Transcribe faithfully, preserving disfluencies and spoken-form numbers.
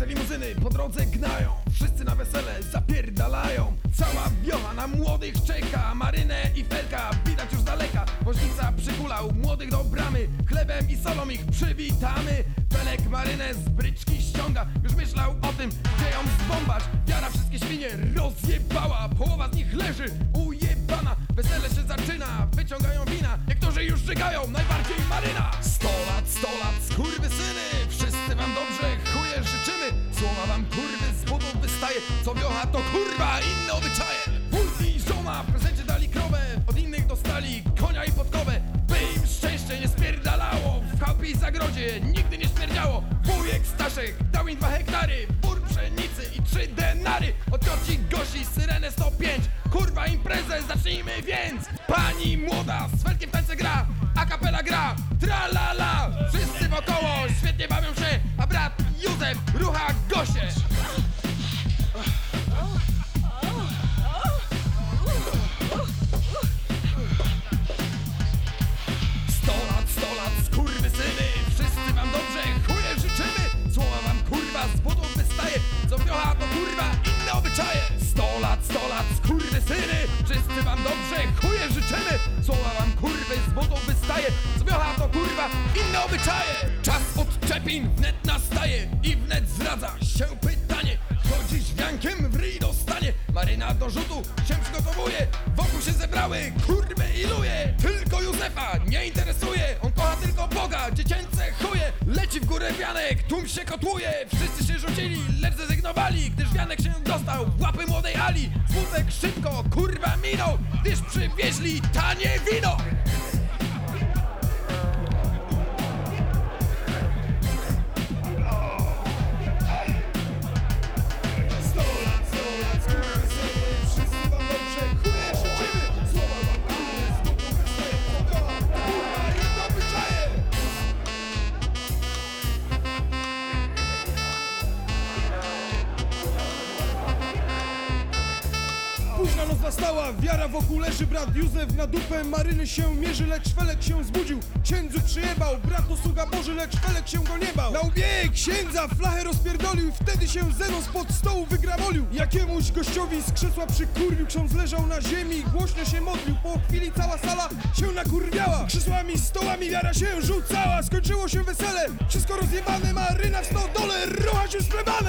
te limuzyny po drodze gnają, wszyscy na wesele zapierdalają. Cała wiocha na młodych czeka, Marynę i Felka widać już z daleka. Woźnica przykulał młodych do bramy, chlebem i solą ich przywitamy. Felek Marynę z bryczki ściąga, już myślał o tym, gdzie ją zbombać. Wiara wszystkie świnie rozjebała, połowa z nich leży ujebana. Wesele się zaczyna, wyciągają wina, niektórzy już żygają, najbardziej Maryna. Sto lat, sto lat, skurwysyny, wszyscy wam dobrze chuje życzymy. Słowa wam kurwy z butów wystaje, co wiocha to kurwa inne obyczaje. Wójt i żona w prezencie dali krowę, od innych dostali konia i podkowę. By im szczęście nie spierdalało, w chałupie i zagrodzie nigdy nie śmierdziało. Wujek Staszek dał im dwa hektary, bór pszenicy i trzy denary. Od cioci Gosi syrenę sto pięć, kurwa imprezę zacznijmy więc. Pani młoda z Felkiem w tańce gra, a kapela gra, tra la la. Wszyscy wokoło świetnie bawią się, a brat Józef rucha Gosię. Sto lat, sto lat, skurwysyny, wszyscy wam dobrze chuje życzymy. Słowa wam kurwa z butów wystaje, co wiocha to kurwa inne obyczaje. Sto lat, sto lat, skurwysyny, wszyscy wam dobrze chuje życzymy. Słowa wam kurwy z butów wystaje, co wiocha to kurwa inne obyczaje. Czas odczepin wnet nastaje i wnet zdradza się pytanie, kto dziś wiankiem w ryj dostanie. Maryna do rzutu się przygotowuje, wokół się zebrały kurwy i luje. Tylko Józefa nie interesuje, on kocha tylko Boga, dziecięce chuje. Leci w górę wianek, tłum się kotłuje, wszyscy się rzucili, lecz zrezygnowali, gdyż wianek się dostał w łapy młodej Ali. Smutek szybko kurwa minął, gdyż przywieźli tanie wino. Późna noc nastała, wiara wokół leży, brat Józef na dupę Maryny się mierzy, lecz Felek się zbudził, księdzu przyjebał, brat to sługa Boży, lecz Felek się go nie bał. Na łbie księdza flachę rozpierdolił i wtedy się Zenon spod stołu wygramolił. Jakiemuś gościowi z krzesła przykurwił, ksiądz leżał na ziemi, głośno się modlił, po chwili cała sala się nakurwiała. Krzesłami, stołami wiara się rzucała, skończyło się wesele, wszystko rozjebane, Maryna w stodole, rocha się z plebany.